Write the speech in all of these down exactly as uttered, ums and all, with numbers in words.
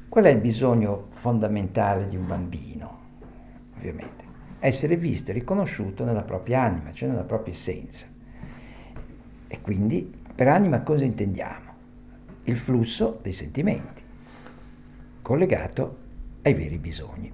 Qual è il bisogno fondamentale di un bambino? Ovviamente, essere visto e riconosciuto nella propria anima, cioè nella propria essenza. E quindi, per anima cosa intendiamo? Il flusso dei sentimenti, collegato ai veri bisogni.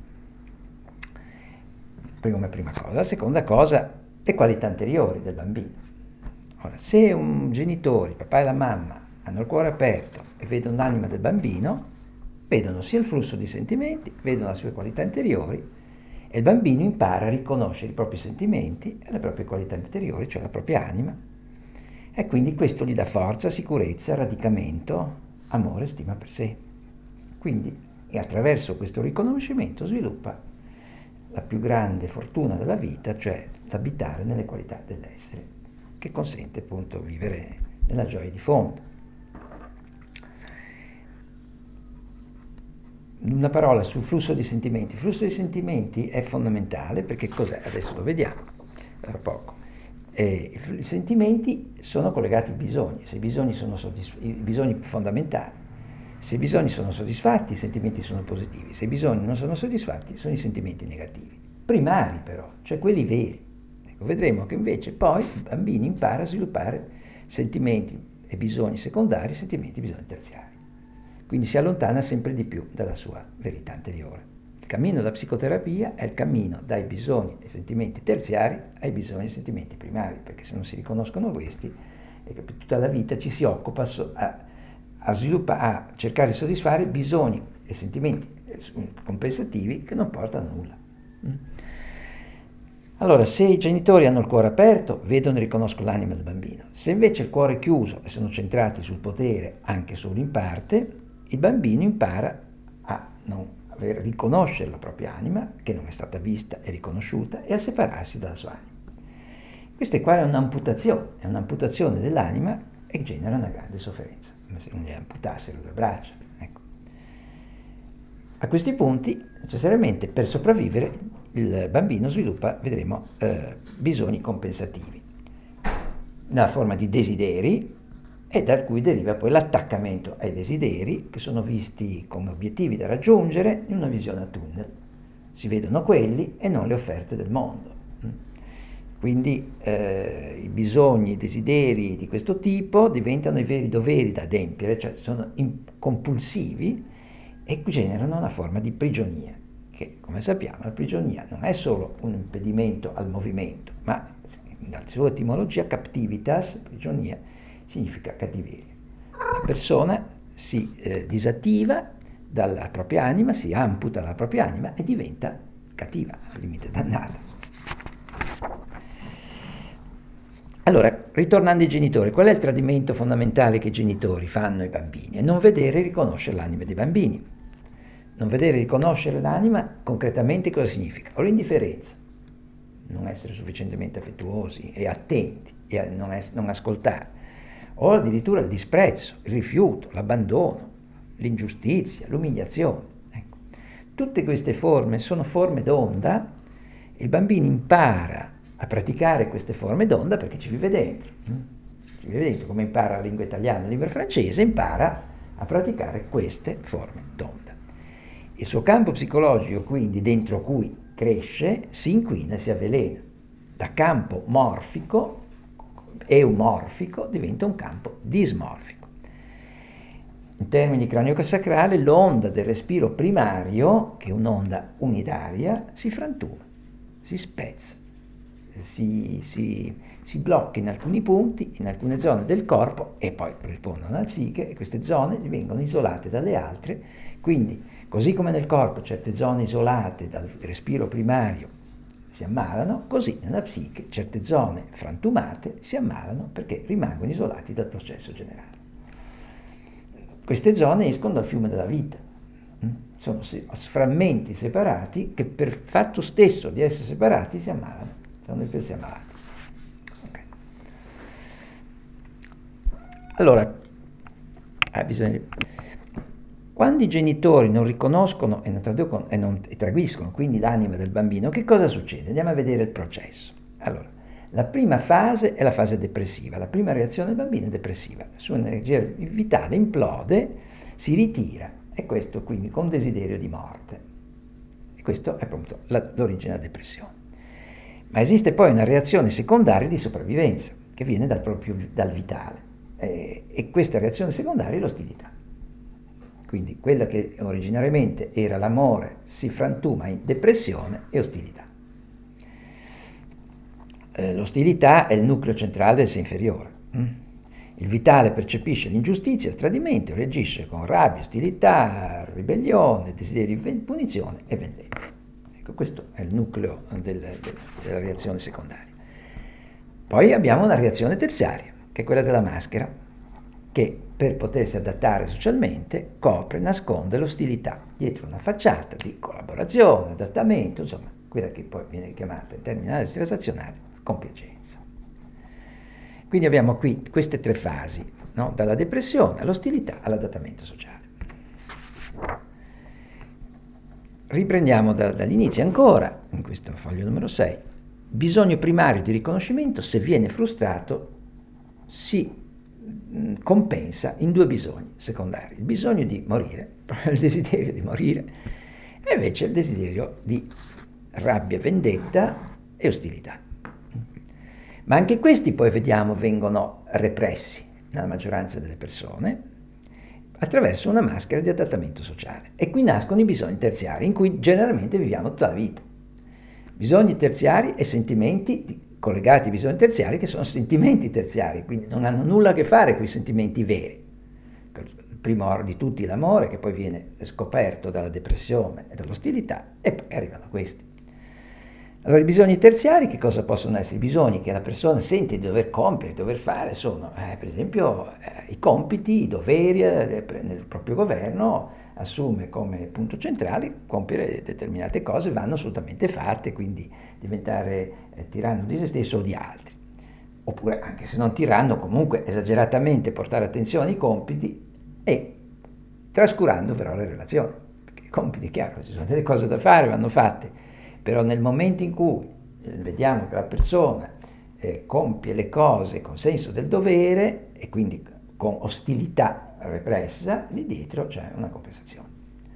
Prima, prima cosa. La seconda cosa, le qualità anteriori del bambino. Ora, se un genitore, il papà e la mamma, hanno il cuore aperto e vedono l'anima del bambino, vedono sia il flusso di sentimenti, vedono le sue qualità interiori, e il bambino impara a riconoscere i propri sentimenti e le proprie qualità interiori, cioè la propria anima, e quindi questo gli dà forza, sicurezza, radicamento, amore, stima per sé. Quindi, e attraverso questo riconoscimento sviluppa la più grande fortuna della vita, cioè l'abitare nelle qualità dell'essere, che consente appunto di vivere nella gioia di fondo. Una parola sul flusso di sentimenti. Il flusso di sentimenti è fondamentale perché cos'è? Adesso lo vediamo tra poco. Eh, I sentimenti sono collegati ai bisogni, se i bisogni sono soddisf- i bisogni fondamentali. Se i bisogni sono soddisfatti, i sentimenti sono positivi. Se i bisogni non sono soddisfatti, sono i sentimenti negativi. Primari però, cioè quelli veri. Ecco, vedremo che invece poi il bambino impara a sviluppare sentimenti e bisogni secondari, sentimenti e bisogni terziari. Quindi si allontana sempre di più dalla sua verità anteriore. Il cammino della psicoterapia è il cammino dai bisogni e sentimenti terziari ai bisogni e sentimenti primari, perché se non si riconoscono questi, è che per tutta la vita ci si occupa a, a sviluppare, a cercare di soddisfare bisogni e sentimenti compensativi che non portano a nulla. Allora, se i genitori hanno il cuore aperto, vedono e riconoscono l'anima del bambino. Se invece il cuore è chiuso e sono centrati sul potere, anche solo in parte, il bambino impara a non aver, riconoscere la propria anima, che non è stata vista e riconosciuta, e a separarsi dalla sua anima. Questa qua è un'amputazione, è un'amputazione dell'anima e genera una grande sofferenza, come se non gli amputassero le due braccia. Ecco. A questi punti, necessariamente, per sopravvivere, il bambino sviluppa, vedremo, eh, bisogni compensativi, nella forma di desideri, e da cui deriva poi l'attaccamento ai desideri, che sono visti come obiettivi da raggiungere in una visione a tunnel. Si vedono quelli e non le offerte del mondo. Quindi eh, i bisogni, i desideri di questo tipo diventano i veri doveri da adempiere, cioè sono compulsivi e generano una forma di prigionia, che come sappiamo la prigionia non è solo un impedimento al movimento, ma dalla sua etimologia captivitas, prigionia, significa cattiveria. La persona si eh, disattiva dalla propria anima, si amputa dalla propria anima e diventa cattiva, al limite dannata. Allora, ritornando ai genitori, qual è il tradimento fondamentale che i genitori fanno ai bambini? È non vedere e riconoscere l'anima dei bambini. Non vedere e riconoscere l'anima concretamente cosa significa? O l'indifferenza, non essere sufficientemente affettuosi e attenti e a non, es- non ascoltare, o addirittura il disprezzo, il rifiuto, l'abbandono, l'ingiustizia, l'umiliazione. Ecco. Tutte queste forme sono forme d'onda, e il bambino impara a praticare queste forme d'onda perché ci vive dentro. Ci vive dentro, come impara la lingua italiana, la lingua francese, impara a praticare queste forme d'onda. Il suo campo psicologico, quindi, dentro cui cresce, si inquina e si avvelena. Da campo morfico, eumorfico, diventa un campo dismorfico. In termini craniosacrali, l'onda del respiro primario, che è un'onda unitaria, si frantuma, si spezza, si, si, si blocca in alcuni punti, in alcune zone del corpo, e poi rispondono alla psiche, e queste zone vengono isolate dalle altre. Quindi, così come nel corpo certe zone isolate dal respiro primario si ammalano, così nella psiche certe zone frantumate si ammalano perché rimangono isolati dal processo generale. Queste zone escono dal fiume della vita, sono frammenti separati che per fatto stesso di essere separati si ammalano, sono dei pezzi ammalati. Okay. Allora, ah, bisogna... quando i genitori non riconoscono e non traducono e non e tradiscono quindi l'anima del bambino, che cosa succede? Andiamo a vedere il processo. Allora, la prima fase è la fase depressiva, la prima reazione del bambino è depressiva, la sua energia vitale implode, si ritira e questo quindi con desiderio di morte. E questo è appunto la, l'origine della depressione. Ma esiste poi una reazione secondaria di sopravvivenza, che viene dal, proprio, dal vitale, eh, e questa reazione secondaria è l'ostilità. Quindi quella che originariamente era l'amore si frantuma in depressione e ostilità. Eh, l'ostilità è il nucleo centrale del sé inferiore. Mm? Il vitale percepisce l'ingiustizia, il tradimento, reagisce con rabbia, ostilità, ribellione, desiderio di punizione e vendetta. Ecco, questo è il nucleo del, del, della reazione secondaria. Poi abbiamo una reazione terziaria, che è quella della maschera, che per potersi adattare socialmente copre, nasconde l'ostilità dietro una facciata di collaborazione, adattamento, insomma, quella che poi viene chiamata in termini analisi transazionali compiacenza. Quindi abbiamo qui queste tre fasi, no? Dalla depressione all'ostilità all'adattamento sociale. Riprendiamo da, dall'inizio ancora, in questo foglio numero sei. Bisogno primario di riconoscimento, se viene frustrato, si mh, compensa in due bisogni secondari. Il bisogno di morire, il desiderio di morire, e invece il desiderio di rabbia, vendetta e ostilità. Ma anche questi poi vediamo vengono repressi nella maggioranza delle persone attraverso una maschera di adattamento sociale. E qui nascono i bisogni terziari, in cui generalmente viviamo tutta la vita. Bisogni terziari e sentimenti collegati ai bisogni terziari, che sono sentimenti terziari, quindi non hanno nulla a che fare con i sentimenti veri. Il primo di tutti l'amore, che poi viene scoperto dalla depressione e dall'ostilità, e poi arrivano questi. Allora, i bisogni terziari che cosa possono essere? I bisogni che la persona sente di dover compiere, di dover fare, sono eh, per esempio eh, i compiti, i doveri eh, nel proprio governo, assume come punto centrale compiere determinate cose, vanno assolutamente fatte, quindi diventare eh, tiranno di se stesso o di altri. Oppure, anche se non tiranno, comunque esageratamente portare attenzione ai compiti e trascurando però le relazioni. Perché i compiti, è chiaro, ci sono delle cose da fare, vanno fatte. Però nel momento in cui eh, vediamo che la persona eh, compie le cose con senso del dovere e quindi con ostilità repressa, lì dietro c'è una compensazione.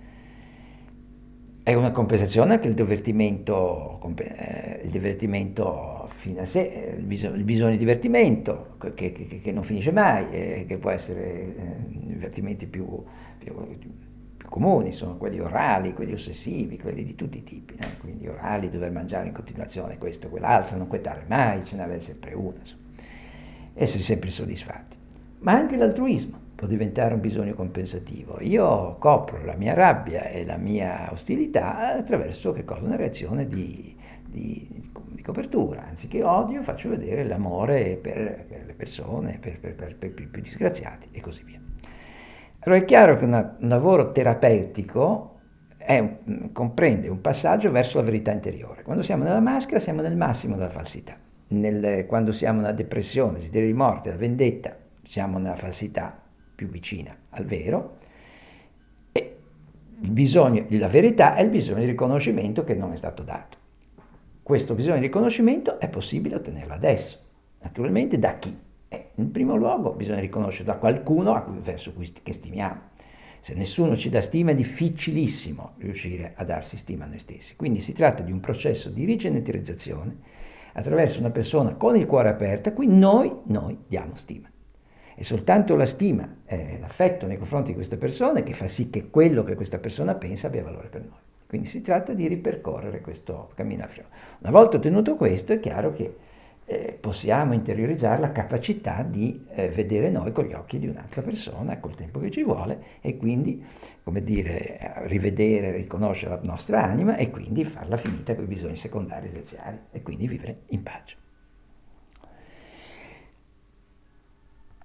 È una compensazione anche il divertimento, eh, il divertimento fino a sé, il bisogno, il bisogno di divertimento che, che, che non finisce mai, eh, che può essere eh, divertimenti più, più comuni, sono quelli orali, quelli ossessivi, quelli di tutti i tipi, eh? Quindi orali, dover mangiare in continuazione questo o quell'altro, non quietare mai, ce ne avere sempre una, insomma. Essere sempre soddisfatti. Ma anche l'altruismo può diventare un bisogno compensativo. Io copro la mia rabbia e la mia ostilità attraverso che cosa? Una reazione di, di, di copertura. Anziché odio, faccio vedere l'amore per, per le persone, per, per, per, per i più disgraziati e così via. Allora è chiaro che una, un lavoro terapeutico è un, comprende un passaggio verso la verità interiore. Quando siamo nella maschera siamo nel massimo della falsità. Nel, quando siamo nella depressione, desiderio di morte, la vendetta, siamo nella falsità più vicina al vero. E il bisogno, la verità è il bisogno di riconoscimento che non è stato dato. Questo bisogno di riconoscimento è possibile ottenerlo adesso. Naturalmente da chi? Eh, in primo luogo bisogna riconoscere da qualcuno a cui, verso cui che stimiamo. Se nessuno ci dà stima è difficilissimo riuscire a darsi stima a noi stessi. Quindi si tratta di un processo di rigenerazione attraverso una persona con il cuore aperto a cui noi, noi diamo stima. È soltanto la stima e l'affetto nei confronti di questa persona che fa sì che quello che questa persona pensa abbia valore per noi. Quindi si tratta di ripercorrere questo cammino. Una volta ottenuto questo è chiaro che Eh, possiamo interiorizzare la capacità di eh, vedere noi con gli occhi di un'altra persona col tempo che ci vuole e quindi, come dire, rivedere, riconoscere la nostra anima e quindi farla finita con i bisogni secondari e terziari e quindi vivere in pace.